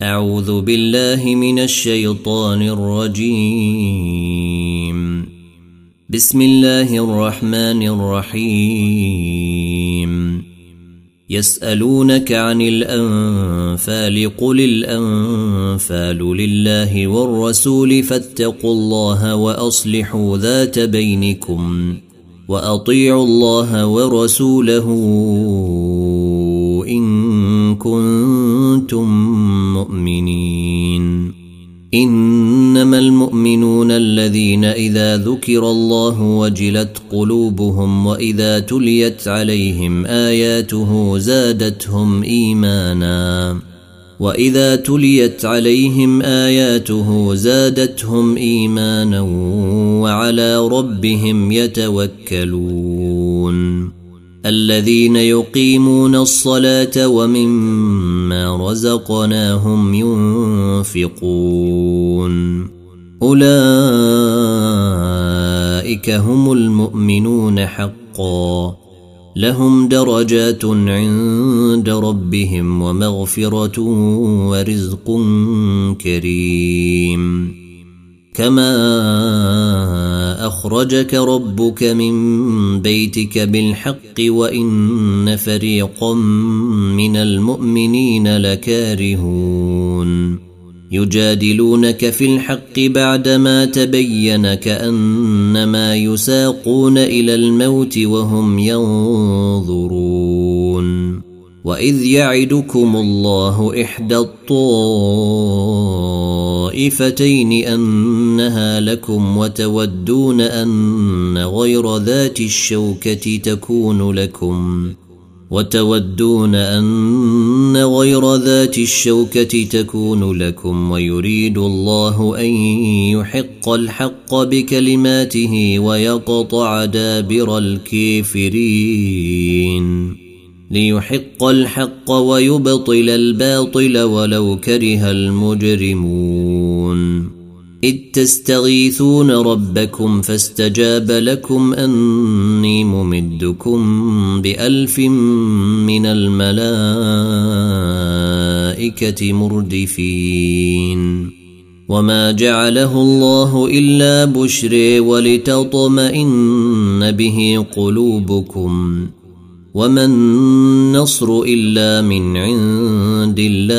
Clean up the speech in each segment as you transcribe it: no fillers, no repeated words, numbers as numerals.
أعوذ بالله من الشيطان الرجيم. بسم الله الرحمن الرحيم. يسألونك عن الأنفال قل الأنفال لله والرسول فاتقوا الله وأصلحوا ذات بينكم وأطيعوا الله ورسوله إن كنتم مؤمنين. إنما المؤمنون الذين إذا ذكر الله وجلت قلوبهم وإذا تليت عليهم آياته زادتهم إيمانا وعلى ربهم يتوكلون. الذين يقيمون الصلاة ومما رزقناهم ينفقون أولئك هم المؤمنون حقا لهم درجات عند ربهم ومغفرة ورزق كريم. كما أخرجك ربك من بيتك بالحق وإن فريقا من المؤمنين لكارهون يجادلونك في الحق بعدما تبين كأنما يساقون إلى الموت وهم ينظرون. وإذ يعدكم الله إحدى الطائفتين أنها لكم وتودون أن غير ذات الشوكة تكون لكم ويريد الله أن يحق الحق بكلماته ويقطع دابر الكافرين ليحق الحق ويبطل الباطل ولو كره المجرمون. إذ تستغيثون ربكم فاستجاب لكم أني ممدكم ب1000 من الملائكة مردفين. وما جعله الله إلا بشرى ولتطمئن به قلوبكم وما النصر إلا من عند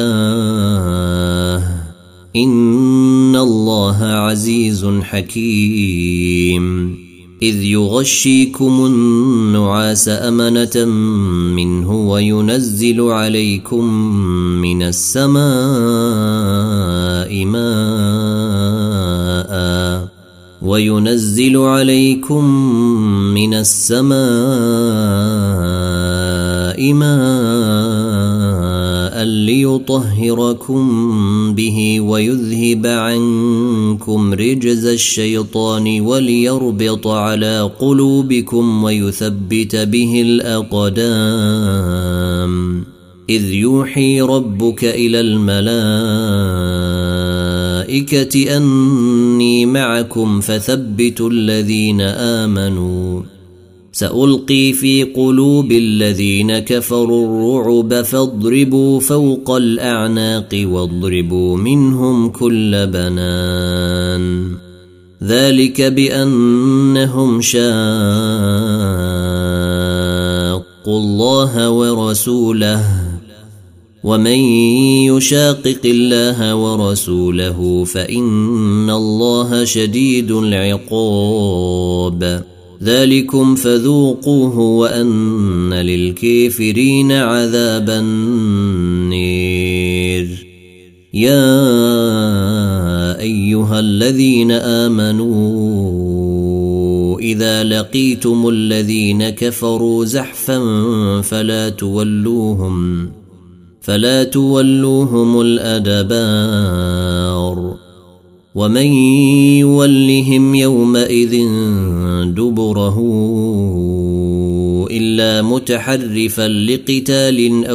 الله إن الله عزيز حكيم. إذ يغشيكم النعاس أمنة منه وينزل عليكم من السماء ماء ليطهركم به ويذهب عنكم رجز الشيطان وليربط على قلوبكم ويثبت به الأقدام. إذ يوحي ربك إلى الملائكة أني معكم فثبتوا الذين آمنوا سألقي في قلوب الذين كفروا الرعب فاضربوا فوق الأعناق واضربوا منهم كل بنان. ذلك بأنهم شاقوا الله ورسوله ومن يشاقق الله ورسوله فإن الله شديد العقاب. ذلكم فذوقوه وأن للكافرين عذاب النير. يا أيها الذين آمنوا إذا لقيتم الذين كفروا زحفا فلا تولوهم الأدبار. ومن يولهم يومئذ دبره إلا متحرفا لقتال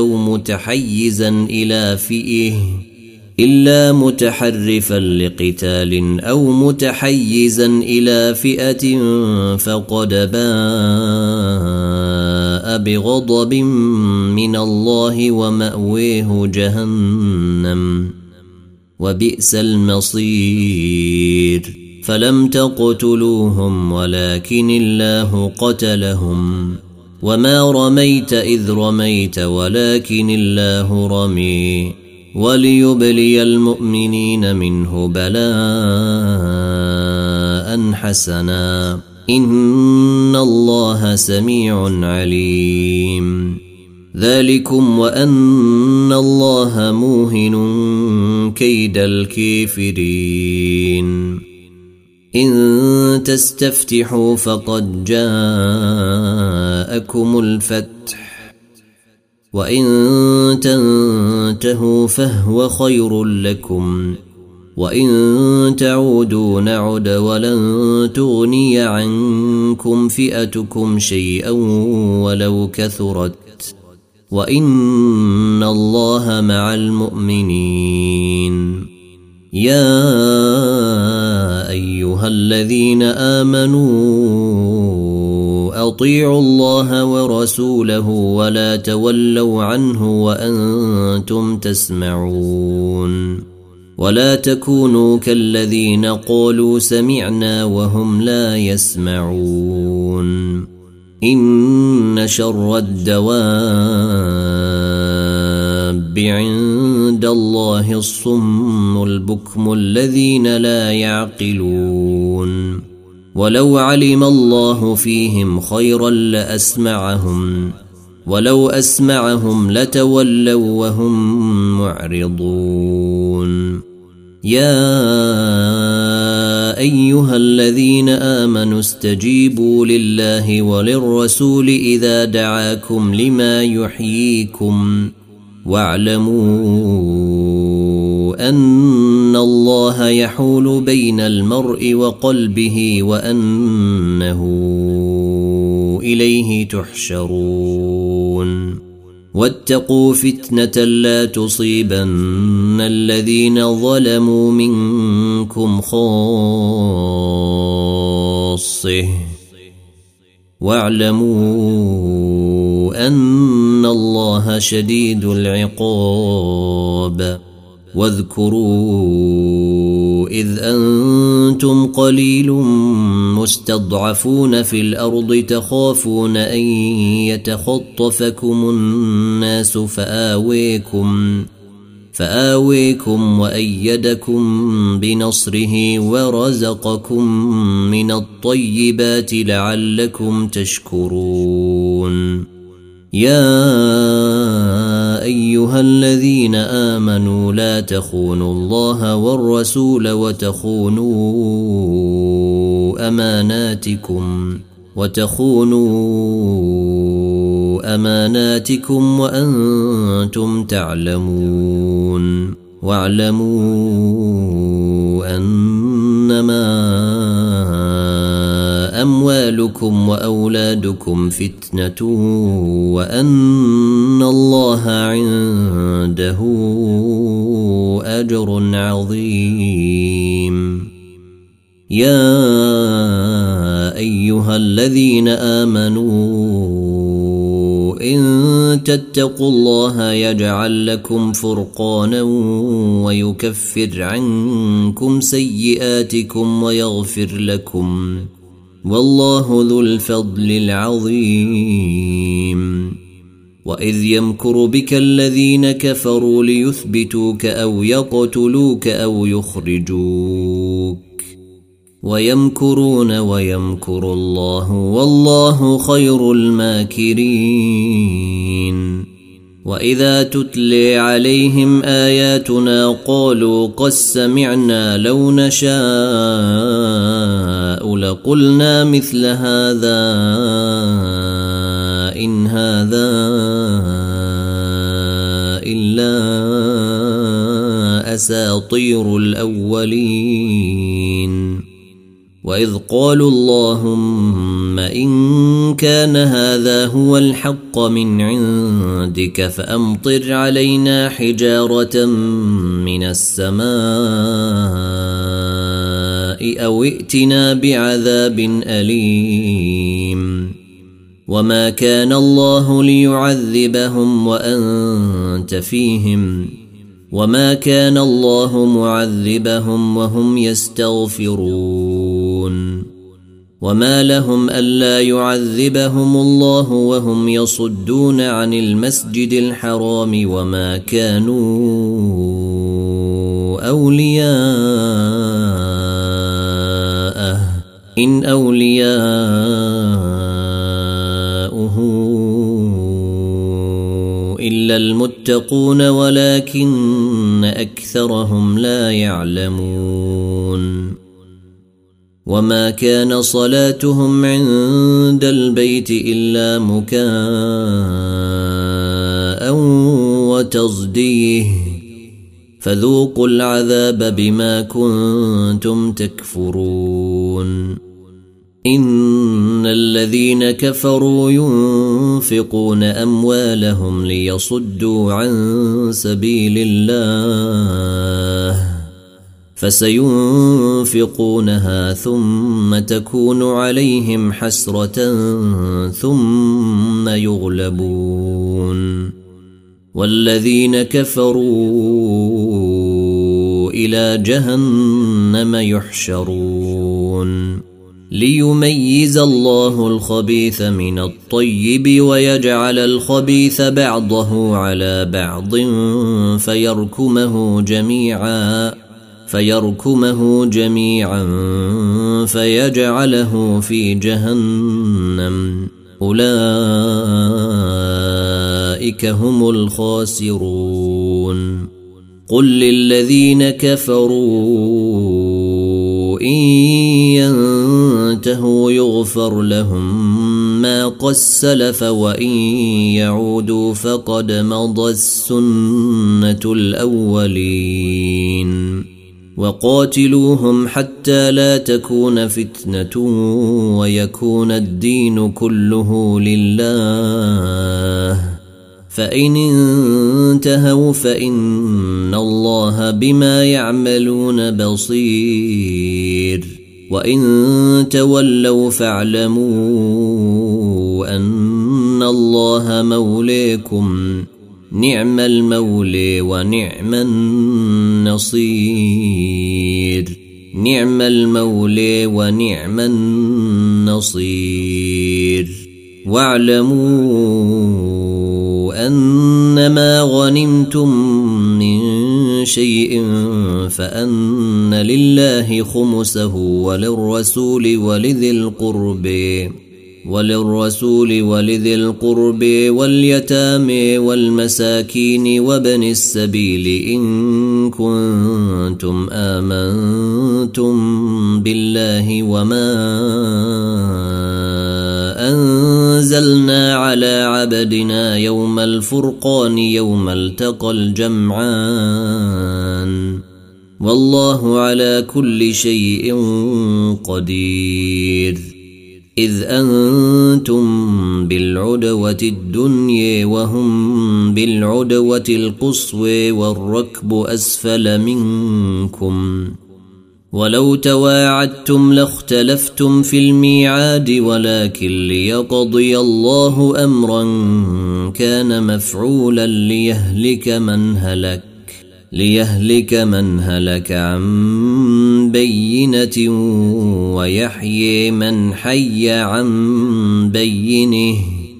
أو متحيزا إلى فئة فقد باء بغضب من الله ومأويه جهنم وبئس المصير فلم تقتلوهم ولكن الله قتلهم وما رميت إذ رميت ولكن الله رمي وليبلي المؤمنين منه بلاء حسنا إن الله سميع عليم ذلكم وأن الله موهن كيد الكافرين إن تستفتحوا فقد جاءكم الفتح وإن تنتهوا فهو خير لكم وإن تعودوا نعد ولن تغني عنكم فئتكم شيئا ولو كثرت وإن الله مع المؤمنين يا أيها الذين آمنوا أطيعوا الله ورسوله ولا تولوا عنه وأنتم تسمعون ولا تكونوا كالذين قالوا سمعنا وهم لا يسمعون إن شر الدواب عند الله الصم البكم الذين لا يعقلون ولو علم الله فيهم خيرا لأسمعهم ولو أسمعهم لتولوا وهم معرضون يا أيها الذين آمنوا استجيبوا لله وللرسول إذا دعاكم لما يحييكم واعلموا أن الله يحول بين المرء وقلبه وأنه إليه تحشرون واتقوا فتنة لا تصيبن الذين ظلموا منكم خاصة واعلموا أن الله شديد العقاب واذكروا إذ أنتم قليل مستضعفون في الأرض تخافون أن يتخطفكم الناس فآويكم وأيدكم بنصره ورزقكم من الطيبات لعلكم تشكرون يا أيها الذين آمنوا لا تخونوا الله والرسول وتخونوا أماناتكم وأنتم تعلمون واعلموا أنما أموالكم وأولادكم فتنة وأن الله عنده أجر عظيم يا أيها الذين آمنوا إن تتقوا الله يجعل لكم فرقانا ويكفر عنكم سيئاتكم ويغفر لكم والله ذو الفضل العظيم وإذ يمكر بك الذين كفروا ليثبتوك أو يقتلوك أو يخرجوك ويمكرون ويمكر الله والله خير الماكرين وإذا تتلي عليهم آياتنا قالوا قد سمعنا لو نشاء لقلنا مثل هذا إن هذا إلا أساطير الأولين وإذ قالوا اللهم إن كان هذا هو الحق من عندك فأمطر علينا حجارة من السماء أو ائتنا بعذاب أليم وما كان الله ليعذبهم وأنت فيهم وما كان الله معذبهم وهم يستغفرون وما لهم ألا يعذبهم الله وهم يصدون عن المسجد الحرام وما كانوا أولياءه إن أولياؤه إلا المتقون ولكن أكثرهم لا يعلمون وما كان صلاتهم عند البيت إلا مكاء وتصديه فذوقوا العذاب بما كنتم تكفرون إن الذين كفروا ينفقون أموالهم ليصدوا عن سبيل الله فسينفقونها ثم تكون عليهم حسرة ثم يغلبون والذين كفروا إلى جهنم يحشرون ليميز الله الخبيث من الطيب ويجعل الخبيث بعضه على بعض فيركمه جميعا فيجعله في جهنم أولئك هم الخاسرون قل للذين كفروا إن ينتهوا يغفر لهم ما قد سلف وإن يعودوا فقد مضت سنة الأولين وقاتلوهم حتى لا تكون فتنة ويكون الدين كله لله فإن انتهوا فإن الله بما يعملون بصير وإن تولوا فاعلموا أن الله مولاكم نعم المولى ونعم النصير نعم المولى ونعم النصير واعلموا أنما غنمتم من شيء فأن لله خمسه وللرسول ولذي القرب واليتامى والمساكين وابن السبيل إن كنتم آمنتم بالله وما أنزلنا على عبدنا يوم الفرقان يوم التقى الجمعان والله على كل شيء قدير إذ أنتم بالعدوة الدنيا وهم بالعدوة القصوى والركب أسفل منكم ولو تواعدتم لاختلفتم في الميعاد ولكن ليقضي الله أمرا كان مفعولا ليهلك من هلك عن بينة ويحيي من حي عن بينه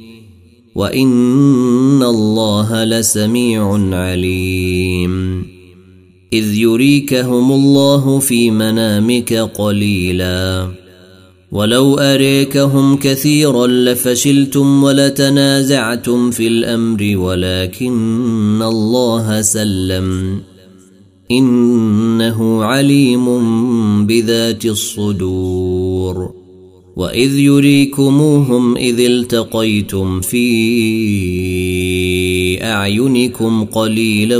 وإن الله لسميع عليم إذ يريكهم الله في منامك قليلا ولو أريكهم كثيرا لفشلتم ولتنازعتم في الأمر ولكن الله سلم إنه عليم بذات الصدور وإذ يريكموهم إذ التقيتم في أعينكم قليلا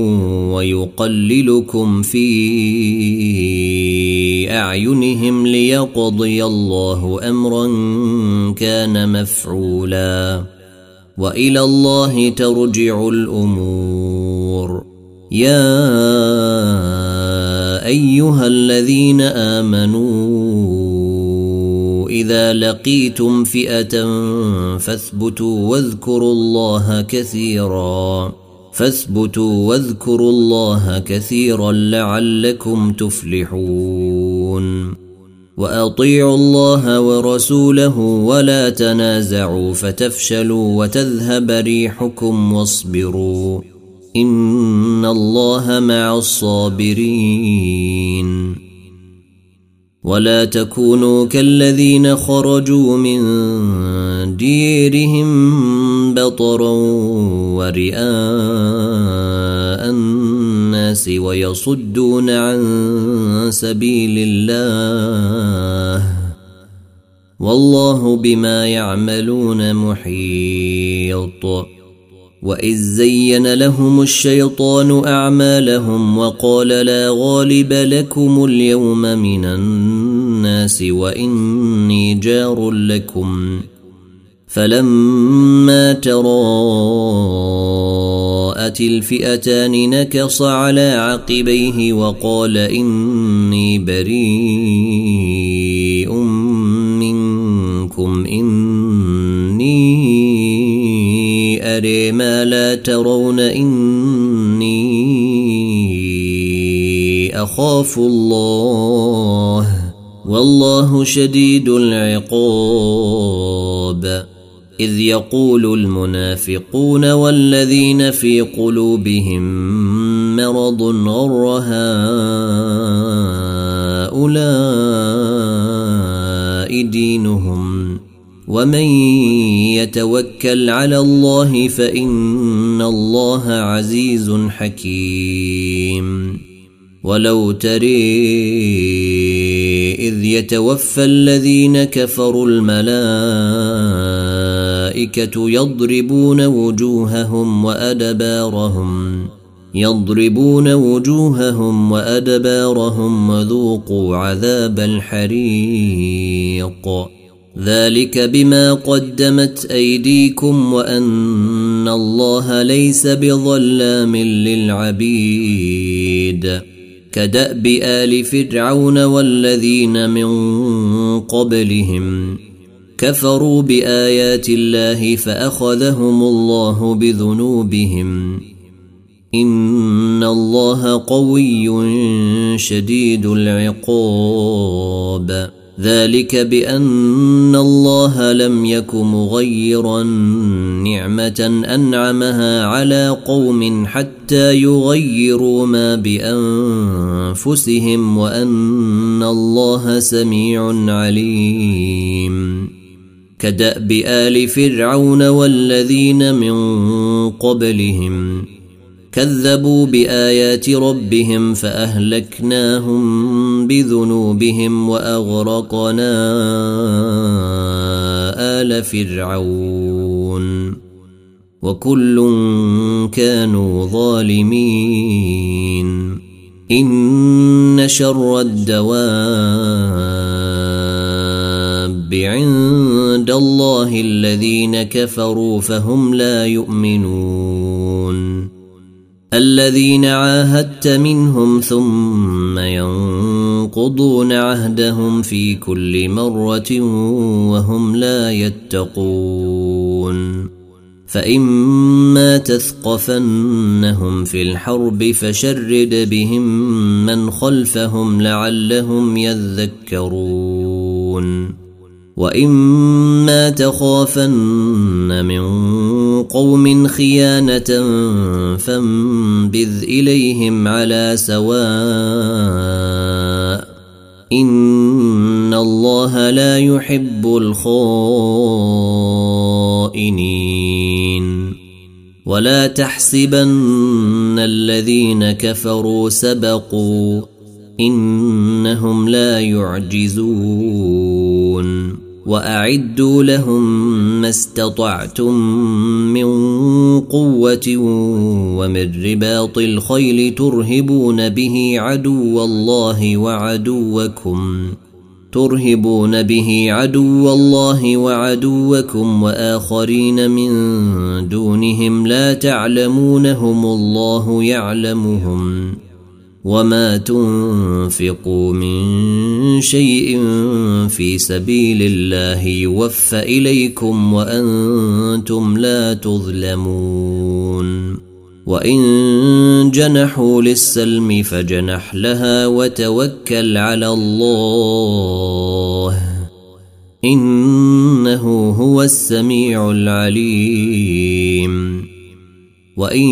ويقللكم في أعينهم ليقضي الله أمرا كان مفعولا وإلى الله ترجع الأمور يا أيها الذين آمنوا إذا لقيتم فئة فاثبتوا واذكروا الله كثيرا فاثبتوا واذكروا الله كثيرا لعلكم تفلحون وأطيعوا الله ورسوله ولا تنازعوا فتفشلوا وتذهب ريحكم واصبروا إن الله مع الصابرين ولا تكونوا كالذين خرجوا من ديرهم بطرا ورئاء الناس ويصدون عن سبيل الله والله بما يعملون محيط وإذ زين لهم الشيطان أعمالهم وقال لا غالب لكم اليوم من الناس وإني جار لكم فلما تراءت الفئتان نكص على عقبيه وقال إني بريء منكم إني أري ما لا ترون إني أخاف الله والله شديد العقاب إذ يقول المنافقون والذين في قلوبهم مرض غر هؤلاء دينهم ومن يتوكل على الله فإن الله عزيز حكيم ولو تري إذ يتوفى الذين كفروا الملائكة يضربون وجوههم وأدبارهم وذوقوا عذاب الحريق ذلك بما قدمت أيديكم وأن الله ليس بظلام للعبيد كدأب آل فرعون والذين من قبلهم كفروا بآيات الله فأخذهم الله بذنوبهم إن الله قوي شديد العقاب ذلك بأن الله لم يك مغيرا نعمة أنعمها على قوم حتى يغيروا ما بأنفسهم وأن الله سميع عليم كدأب آل فرعون والذين من قبلهم كذبوا بآيات ربهم فأهلكناهم بذنوبهم وأغرقنا آل فرعون وكل كانوا ظالمين إن شر الدواب عند الله الذين كفروا فهم لا يؤمنون الذين عاهدت منهم ثم ينقضون عهدهم في كل مرة وهم لا يتقون فإما تثقفنهم في الحرب فشرد بهم من خلفهم لعلهم يذكرون وإما تخافن من قوم خيانة فانبذ إليهم على سواء إن الله لا يحب الخائنين ولا تحسبن الذين كفروا سبقوا إنهم لا يعجزون وأعدوا لهم ما استطعتم من قوة ومن رباط الخيل ترهبون به عدو الله وعدوكم وآخرين من دونهم لا تعلمونهم الله يعلمهم وما تنفقوا من شيء في سبيل الله يوفى إليكم وأنتم لا تظلمون وإن جنحوا للسلم فجنح لها وتوكل على الله إنه هو السميع العليم وإن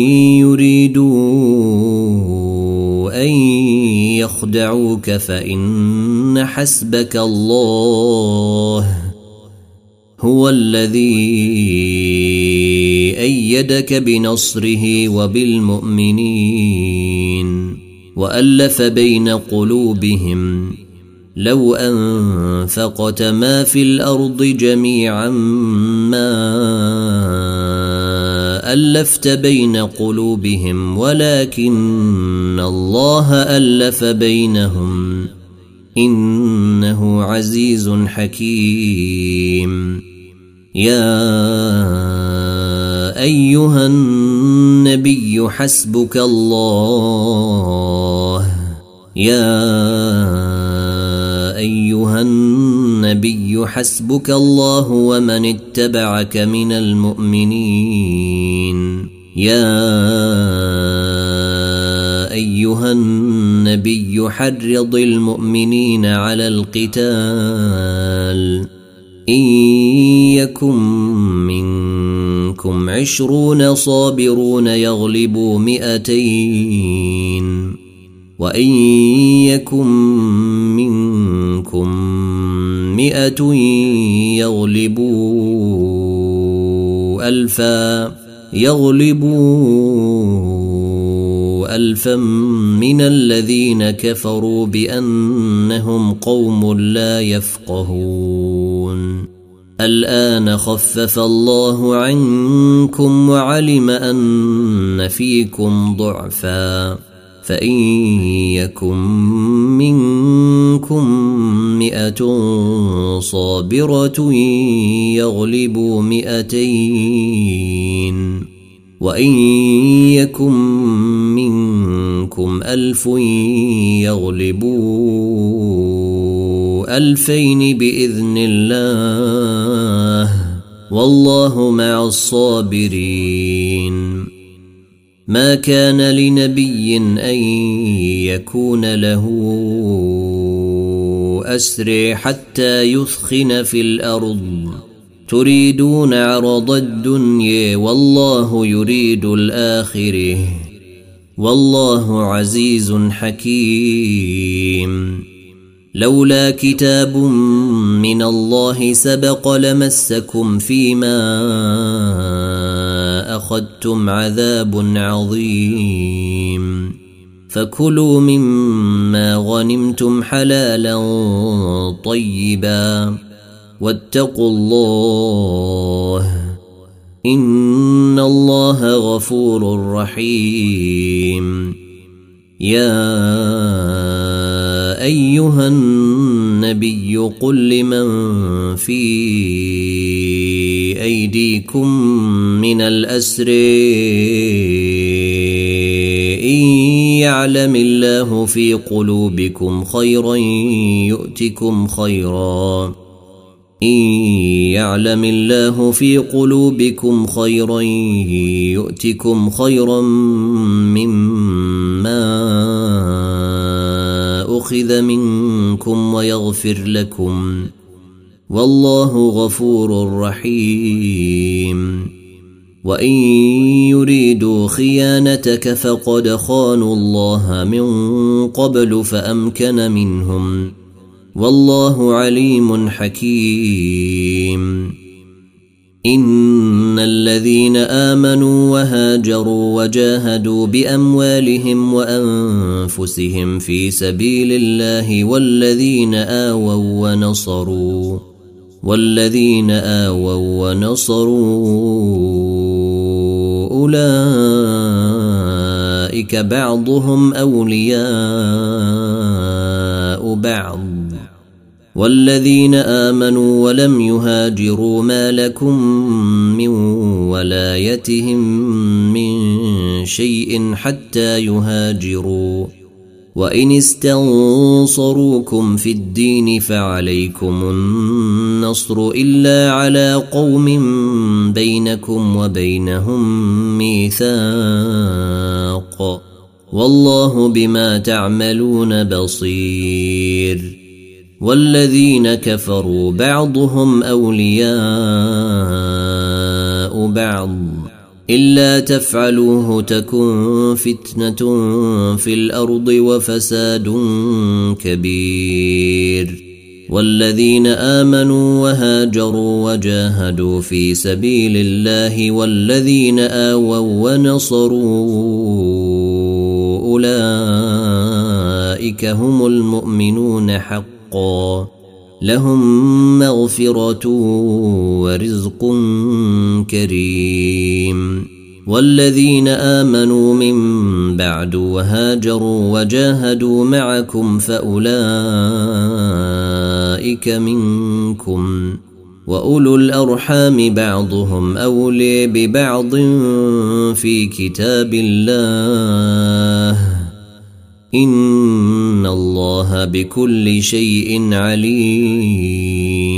يريدوا أن يخدعوك فإن حسبك الله هو الذي أيدك بنصره وبالمؤمنين وألف بين قلوبهم لو أنفقت ما في الأرض جميعا ما ألفت بين قلوبهم ولكن الله ألف بينهم إنه عزيز حكيم يا أيها النبي حسبك الله أيها النبي حسبك الله ومن اتبعك من المؤمنين أيها النبي حرض المؤمنين على القتال إن يكن منكم 20 صابرون يغلبوا 200 وإن يكن منكم 100 يغلبوا 1000 من الذين كفروا بأنهم قوم لا يفقهون الآن خفف الله عنكم وعلم أن فيكم ضعفا فإن يكن منكم 100 صابرة يغلبوا 200 وإن يكن منكم 1000 يغلبوا 2000 بإذن الله والله مع الصابرين ما كان لنبي أن يكون له أسر حتى يثخن في الأرض تريدون عرض الدنيا والله يريد الآخرة والله عزيز حكيم لولا كتاب من الله سبق لمسكم فيما أخذتم عذاب عظيم فكلوا مما غنمتم حلالا طيبا واتقوا الله إن الله غفور رحيم يا أيها النبي قل لمن في أيديكم من الأسر إن يعلم الله في قلوبكم خيرا يؤتكم خيرا إن يعلم الله في قلوبكم خيرا يؤتكم خيرا مما أخذ منكم ويغفر لكم والله غفور رحيم وإن يريدوا خيانتك فقد خانوا الله من قبل فأمكن منهم والله عليم حكيم إن الذين آمنوا وهاجروا وجاهدوا بأموالهم وأنفسهم في سبيل الله والذين آووا ونصروا أولئك بعضهم أولياء بعض والذين آمنوا ولم يهاجروا ما لكم من ولايتهم من شيء حتى يهاجروا وإن استنصروكم في الدين فعليكم النصر إلا على قوم بينكم وبينهم ميثاق والله بما تعملون بصير والذين كفروا بعضهم أولياء بعض إلا تفعلوه تكن فتنة في الأرض وفساد كبير والذين آمنوا وهاجروا وجاهدوا في سبيل الله والذين آووا ونصروا أولئك هم المؤمنون حقا لهم مغفرة ورزق كريم والذين آمنوا من بعد وهاجروا وجاهدوا معكم فأولئك منكم وأولو الأرحام بعضهم أولي ببعض في كتاب الله إن الله بكل شيء عليم